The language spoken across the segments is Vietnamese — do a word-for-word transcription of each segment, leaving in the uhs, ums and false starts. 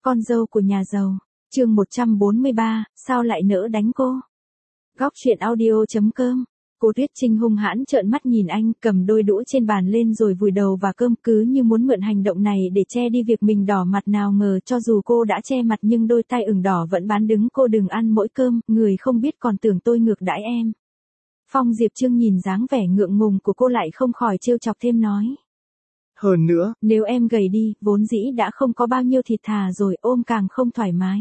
Con dâu của nhà giàu. Chương một trăm bốn mươi ba, sao lại nỡ đánh cô? Góc truyện audio chấm com. Cô Tuyết Trinh hung hãn trợn mắt nhìn anh, cầm đôi đũa trên bàn lên rồi vùi đầu vào cơm, cứ như muốn mượn hành động này để che đi việc mình đỏ mặt. Nào ngờ cho dù cô đã che mặt nhưng đôi tay ửng đỏ vẫn bán đứng cô đừng ăn mỗi cơm, người không biết còn tưởng tôi ngược đãi em. Phong Diệp Trương nhìn dáng vẻ ngượng ngùng của cô lại không khỏi trêu chọc thêm nói. Hơn nữa, nếu em gầy đi, vốn dĩ đã không có bao nhiêu thịt thà rồi, ôm càng không thoải mái.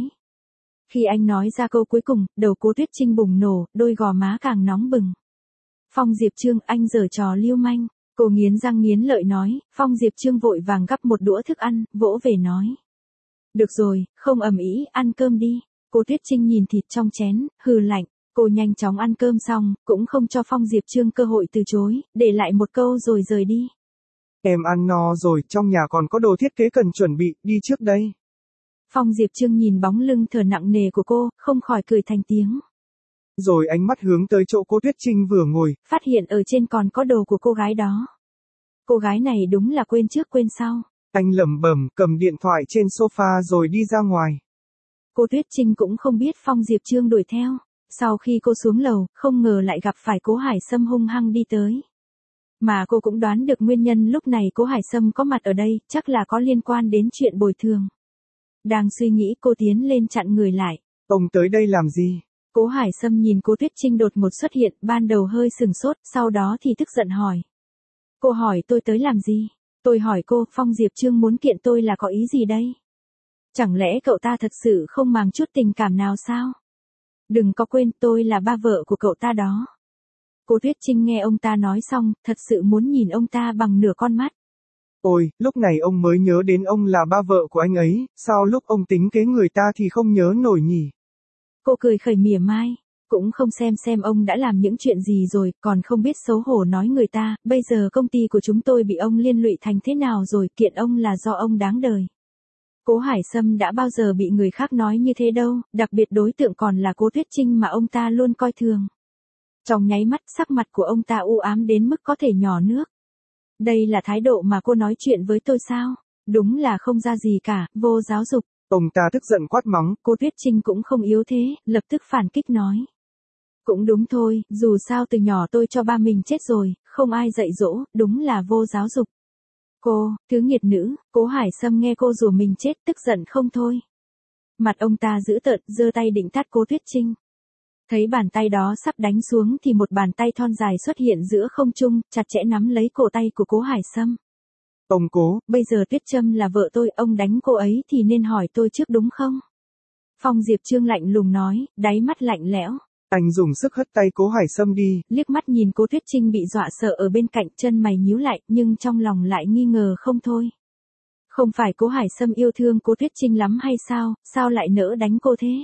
Khi anh nói ra câu cuối cùng, đầu cô Tuyết Trinh bùng nổ, đôi gò má càng nóng bừng. Phong Diệp Trương, anh giở trò lưu manh. Cô nghiến răng nghiến lợi nói. Phong Diệp Trương vội vàng gắp một đũa thức ăn, vỗ về nói. Được rồi, không ầm ĩ, ăn cơm đi. Cô Tuyết Trinh nhìn thịt trong chén, hừ lạnh. Cô nhanh chóng ăn cơm xong, cũng không cho Phong Diệp Trương cơ hội từ chối, để lại một câu rồi rời đi. Em ăn no rồi, trong nhà còn có đồ thiết kế cần chuẩn bị, đi trước đây. Phong Diệp Trương nhìn bóng lưng thở nặng nề của cô, không khỏi cười thành tiếng. Rồi ánh mắt hướng tới chỗ cô Tuyết Trinh vừa ngồi, phát hiện ở trên còn có đồ của cô gái đó. Cô gái này đúng là quên trước quên sau. Anh lẩm bẩm, cầm điện thoại trên sofa rồi đi ra ngoài. Cô Tuyết Trinh cũng không biết Phong Diệp Trương đuổi theo. Sau khi cô xuống lầu, không ngờ lại gặp phải Cố Hải Sâm hung hăng đi tới. Mà cô cũng đoán được nguyên nhân lúc này Cố Hải Sâm có mặt ở đây, chắc là có liên quan đến chuyện bồi thường. Đang suy nghĩ cô tiến lên chặn người lại. Ông tới đây làm gì? Cố Hải Sâm nhìn cô Tuyết Trinh đột ngột xuất hiện, ban đầu hơi sừng sốt, sau đó thì tức giận hỏi. Cô hỏi tôi tới làm gì? Tôi hỏi cô, Phong Diệp Trương muốn kiện tôi là có ý gì đây? Chẳng lẽ cậu ta thật sự không màng chút tình cảm nào sao? Đừng có quên tôi là ba vợ của cậu ta đó. Cô Tuyết Trinh nghe ông ta nói xong, thật sự muốn nhìn ông ta bằng nửa con mắt. Ôi, lúc này ông mới nhớ đến ông là ba vợ của anh ấy, sao lúc ông tính kế người ta thì không nhớ nổi nhỉ? Cô cười khẩy mỉa mai, cũng không xem xem ông đã làm những chuyện gì rồi, còn không biết xấu hổ nói người ta, bây giờ công ty của chúng tôi bị ông liên lụy thành thế nào rồi, kiện ông là do ông đáng đời. Cố Hải Sâm đã bao giờ bị người khác nói như thế đâu, đặc biệt đối tượng còn là cô Tuyết Trinh mà ông ta luôn coi thường. Trong nháy mắt, sắc mặt của ông ta u ám đến mức có thể nhỏ nước. Đây là thái độ mà cô nói chuyện với tôi sao? Đúng là không ra gì cả, vô giáo dục. Ông ta tức giận quát mắng. Cô Tuyết Trinh cũng không yếu thế, lập tức phản kích nói. Cũng đúng thôi, dù sao từ nhỏ tôi cho ba mình chết rồi, không ai dạy dỗ, đúng là vô giáo dục. Cô, thứ nghiệt nữ. Cố Hải Sâm nghe cô rủa mình chết, tức giận không thôi. Mặt ông ta dữ tợn, giơ tay định tát cô Tuyết Trinh. Thấy bàn tay đó sắp đánh xuống thì một bàn tay thon dài xuất hiện giữa không trung, chặt chẽ nắm lấy cổ tay của Cố Hải Sâm. Ông Cố, bây giờ Tuyết Trâm là vợ tôi, ông đánh cô ấy thì nên hỏi tôi trước đúng không? Phong Diệp Trương lạnh lùng nói, đáy mắt lạnh lẽo. Anh dùng sức hất tay Cố Hải Sâm đi. Liếc mắt nhìn cô Tuyết Trinh bị dọa sợ ở bên cạnh, chân mày nhíu lại, nhưng trong lòng lại nghi ngờ không thôi. Không phải Cố Hải Sâm yêu thương cô Tuyết Trinh lắm hay sao, sao lại nỡ đánh cô thế?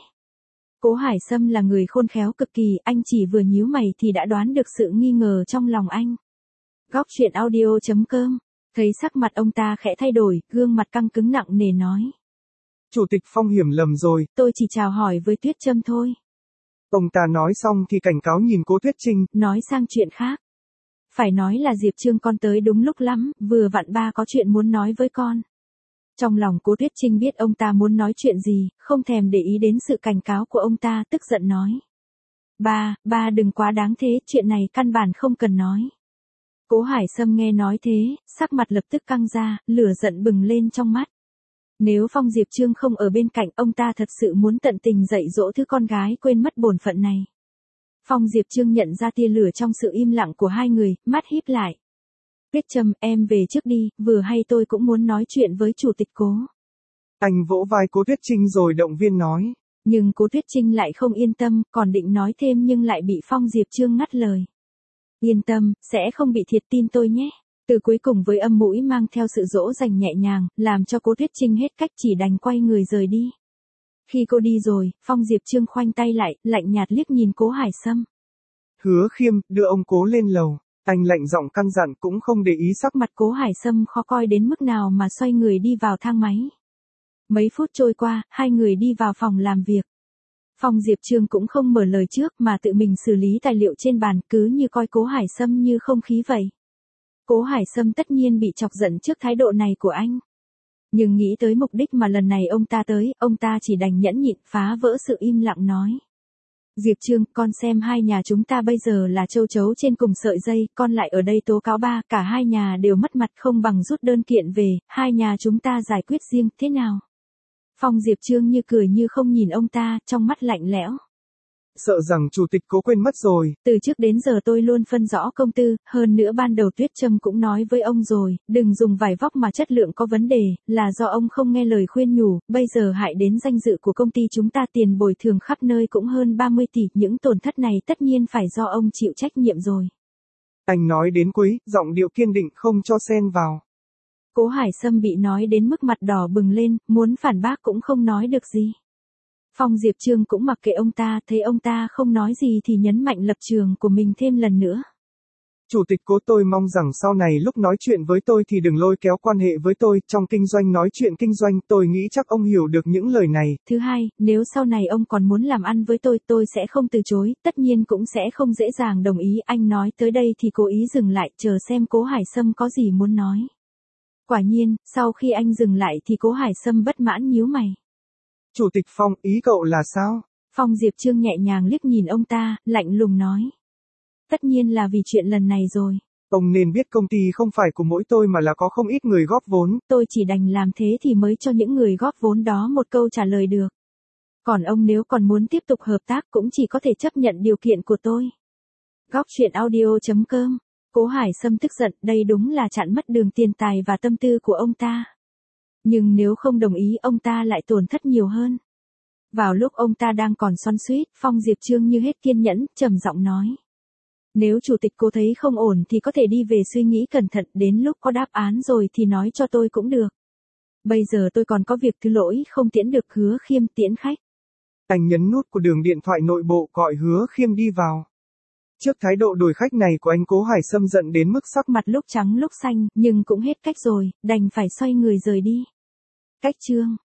Cố Hải Sâm là người khôn khéo cực kỳ, anh chỉ vừa nhíu mày thì đã đoán được sự nghi ngờ trong lòng anh. Góc truyện audio chấm com. Thấy sắc mặt ông ta khẽ thay đổi, gương mặt căng cứng nặng nề nói. Chủ tịch Phong hiểu lầm rồi. Tôi chỉ chào hỏi với Tuyết Trâm thôi. Ông ta nói xong thì cảnh cáo nhìn cô Tuyết Trinh. Nói sang chuyện khác. Phải nói là Diệp Trương con tới đúng lúc lắm, vừa vặn ba có chuyện muốn nói với con. Trong lòng cô Tuyết Trinh biết ông ta muốn nói chuyện gì, không thèm để ý đến sự cảnh cáo của ông ta, tức giận nói. Ba, ba đừng quá đáng thế, chuyện này căn bản không cần nói. Cố Hải Sâm nghe nói thế, sắc mặt lập tức căng ra, lửa giận bừng lên trong mắt. Nếu Phong Diệp Trương không ở bên cạnh, ông ta thật sự muốn tận tình dạy dỗ thứ con gái quên mất bổn phận này. Phong Diệp Trương nhận ra tia lửa trong sự im lặng của hai người, mắt híp lại. Tuyết Trâm, em về trước đi, vừa hay tôi cũng muốn nói chuyện với chủ tịch Cố. Anh vỗ vai cô Tuyết Trinh rồi động viên nói. Nhưng cô Tuyết Trinh lại không yên tâm, còn định nói thêm nhưng lại bị Phong Diệp Trương ngắt lời. Yên tâm, sẽ không bị thiệt, tin tôi nhé. Từ cuối cùng với âm mũi mang theo sự dỗ dành nhẹ nhàng, làm cho cô Tuyết Trinh hết cách chỉ đành quay người rời đi. Khi cô đi rồi, Phong Diệp Trương khoanh tay lại, lạnh nhạt liếc nhìn Cố Hải Sâm. Hứa Khiêm, đưa ông Cố lên lầu. Anh lạnh giọng căn dặn, cũng không để ý sắc mặt Cố Hải Sâm khó coi đến mức nào mà xoay người đi vào thang máy. Mấy phút trôi qua, hai người đi vào phòng làm việc. Phong Diệp Trương cũng không mở lời trước mà tự mình xử lý tài liệu trên bàn, cứ như coi Cố Hải Sâm như không khí vậy. Cố Hải Sâm tất nhiên bị chọc giận trước thái độ này của anh. Nhưng nghĩ tới mục đích mà lần này ông ta tới, ông ta chỉ đành nhẫn nhịn phá vỡ sự im lặng nói. Diệp Trương, con xem hai nhà chúng ta bây giờ là châu chấu trên cùng sợi dây, con lại ở đây tố cáo ba, cả hai nhà đều mất mặt, không bằng rút đơn kiện về, hai nhà chúng ta giải quyết riêng, thế nào? Phong Diệp Trương như cười như không nhìn ông ta, trong mắt lạnh lẽo. Sợ rằng chủ tịch cố quên mất rồi. Từ trước đến giờ tôi luôn phân rõ công tư, hơn nữa ban đầu Tuyết Trâm cũng nói với ông rồi, đừng dùng vải vóc mà chất lượng có vấn đề, là do ông không nghe lời khuyên nhủ, bây giờ hại đến danh dự của công ty chúng ta, tiền bồi thường khắp nơi cũng hơn ba mươi tỷ, những tổn thất này tất nhiên phải do ông chịu trách nhiệm rồi. Anh nói đến cuối, giọng điệu kiên định không cho xen vào. Cố Hải Sâm bị nói đến mức mặt đỏ bừng lên, muốn phản bác cũng không nói được gì. Phong Diệp Trương cũng mặc kệ ông ta, thấy ông ta không nói gì thì nhấn mạnh lập trường của mình thêm lần nữa. Chủ tịch Cố, tôi mong rằng sau này lúc nói chuyện với tôi thì đừng lôi kéo quan hệ với tôi, trong kinh doanh nói chuyện kinh doanh, tôi nghĩ chắc ông hiểu được những lời này. Thứ hai, nếu sau này ông còn muốn làm ăn với tôi, tôi sẽ không từ chối, tất nhiên cũng sẽ không dễ dàng đồng ý. Anh nói tới đây thì cố ý dừng lại, chờ xem Cố Hải Sâm có gì muốn nói. Quả nhiên, sau khi anh dừng lại thì Cố Hải Sâm bất mãn nhíu mày. Chủ tịch Phong, ý cậu là sao? Phong Diệp Trương nhẹ nhàng liếc nhìn ông ta, lạnh lùng nói. Tất nhiên là vì chuyện lần này rồi. Ông nên biết công ty không phải của mỗi tôi mà là có không ít người góp vốn. Tôi chỉ đành làm thế thì mới cho những người góp vốn đó một câu trả lời được. Còn ông nếu còn muốn tiếp tục hợp tác cũng chỉ có thể chấp nhận điều kiện của tôi. Góc truyện audio chấm com. Cố Hải Sâm tức giận, đây đúng là chặn mất đường tiền tài và tâm tư của ông ta. Nhưng nếu không đồng ý ông ta lại tổn thất nhiều hơn. Vào lúc ông ta đang còn xoắn xuýt, Phong Diệp Trương như hết kiên nhẫn, trầm giọng nói. Nếu chủ tịch Cố thấy không ổn thì có thể đi về suy nghĩ cẩn thận, đến lúc có đáp án rồi thì nói cho tôi cũng được. Bây giờ tôi còn có việc thứ lỗi không tiễn được, Hứa Khiêm tiễn khách. Anh nhấn nút của đường điện thoại nội bộ gọi Hứa Khiêm đi vào. Trước thái độ đuổi khách này của anh, Cố Hải Sâm giận đến mức sắc mặt lúc trắng lúc xanh, nhưng cũng hết cách rồi, đành phải xoay người rời đi. Cách chương